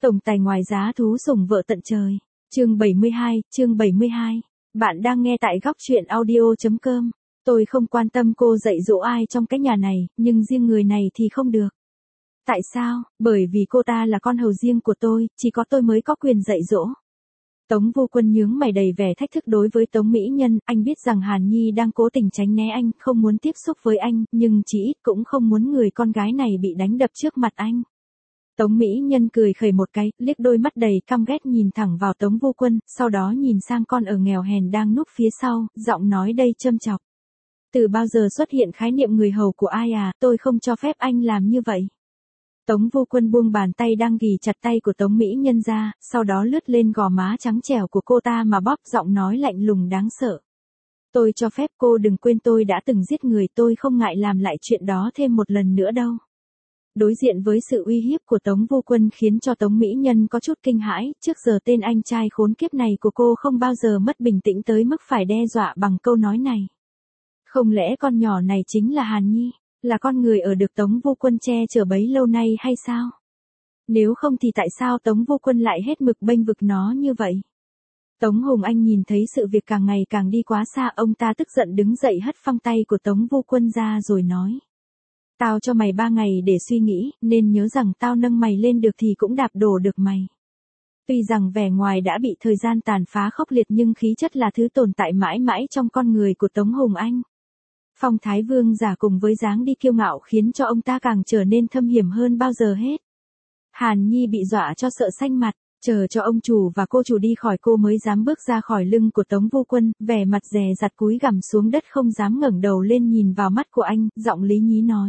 Tổng tài ngoài giá thú sủng vợ tận trời. Chương 72. Bạn đang nghe tại góc truyện audio.com. Tôi không quan tâm cô dạy dỗ ai trong cái nhà này, nhưng riêng người này thì không được. Tại sao? Bởi vì cô ta là con hầu riêng của tôi, chỉ có tôi mới có quyền dạy dỗ. Tống Vô Quân nhướng mày đầy vẻ thách thức đối với Tống Mỹ Nhân, anh biết rằng Hàn Nhi đang cố tình tránh né anh, không muốn tiếp xúc với anh, nhưng chỉ ít cũng không muốn người con gái này bị đánh đập trước mặt anh. Tống Mỹ Nhân cười khẩy một cái, liếc đôi mắt đầy căm ghét nhìn thẳng vào Tống Vô Quân, sau đó nhìn sang con ở nghèo hèn đang núp phía sau, giọng nói đầy châm chọc. Từ bao giờ xuất hiện khái niệm người hầu của ai à, tôi không cho phép anh làm như vậy. Tống Vô Quân buông bàn tay đang ghì chặt tay của Tống Mỹ Nhân ra, sau đó lướt lên gò má trắng trẻo của cô ta mà bóp, giọng nói lạnh lùng đáng sợ. Tôi cho phép cô đừng quên tôi đã từng giết người, tôi không ngại làm lại chuyện đó thêm một lần nữa đâu. Đối diện với sự uy hiếp của Tống Vô Quân khiến cho Tống Mỹ Nhân có chút kinh hãi, trước giờ tên anh trai khốn kiếp này của cô không bao giờ mất bình tĩnh tới mức phải đe dọa bằng câu nói này. Không lẽ con nhỏ này chính là Hàn Nhi, là con người ở được Tống Vô Quân che chở bấy lâu nay hay sao? Nếu không thì tại sao Tống Vô Quân lại hết mực bênh vực nó như vậy? Tống Hùng Anh nhìn thấy sự việc càng ngày càng đi quá xa, ông ta tức giận đứng dậy hất phăng tay của Tống Vô Quân ra rồi nói. Tao cho mày 3 ngày để suy nghĩ, nên nhớ rằng tao nâng mày lên được thì cũng đạp đổ được mày. Tuy rằng vẻ ngoài đã bị thời gian tàn phá khốc liệt nhưng khí chất là thứ tồn tại mãi mãi trong con người của Tống Hùng Anh. Phong Thái Vương giả cùng với dáng đi kiêu ngạo khiến cho ông ta càng trở nên thâm hiểm hơn bao giờ hết. Hàn Nhi bị dọa cho sợ xanh mặt, chờ cho ông chủ và cô chủ đi khỏi cô mới dám bước ra khỏi lưng của Tống Vô Quân, vẻ mặt dè dặt cúi gằm xuống đất không dám ngẩng đầu lên nhìn vào mắt của anh, giọng lý nhí nói.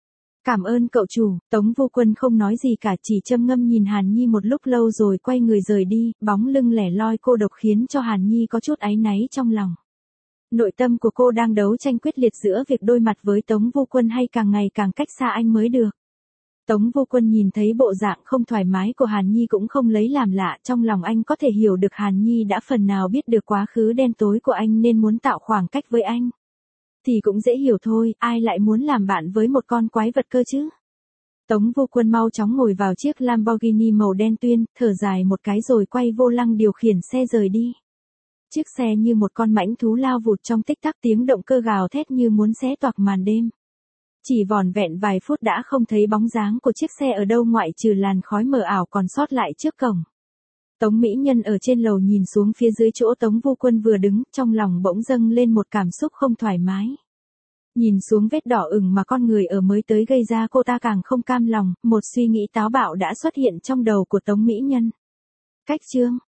Cảm ơn cậu chủ. Tống Vô Quân không nói gì cả, chỉ châm ngâm nhìn Hàn Nhi một lúc lâu rồi quay người rời đi, bóng lưng lẻ loi cô độc khiến cho Hàn Nhi có chút áy náy trong lòng. Nội tâm của cô đang đấu tranh quyết liệt giữa việc đối mặt với Tống Vô Quân hay càng ngày càng cách xa anh mới được. Tống Vô Quân nhìn thấy bộ dạng không thoải mái của Hàn Nhi cũng không lấy làm lạ, trong lòng anh có thể hiểu được Hàn Nhi đã phần nào biết được quá khứ đen tối của anh nên muốn tạo khoảng cách với anh. Thì cũng dễ hiểu thôi, ai lại muốn làm bạn với một con quái vật cơ chứ? Tống Vô Quân mau chóng ngồi vào chiếc Lamborghini màu đen tuyền, thở dài một cái rồi quay vô lăng điều khiển xe rời đi. Chiếc xe như một con mãnh thú lao vụt trong tích tắc, tiếng động cơ gào thét như muốn xé toạc màn đêm. Chỉ vỏn vẹn vài phút đã không thấy bóng dáng của chiếc xe ở đâu ngoại trừ làn khói mờ ảo còn sót lại trước cổng. Tống Mỹ Nhân ở trên lầu nhìn xuống phía dưới chỗ Tống Vô Quân vừa đứng, trong lòng bỗng dâng lên một cảm xúc không thoải mái. Nhìn xuống vết đỏ ửng mà con người ở mới tới gây ra, cô ta càng không cam lòng, một suy nghĩ táo bạo đã xuất hiện trong đầu của Tống Mỹ Nhân. Cách chương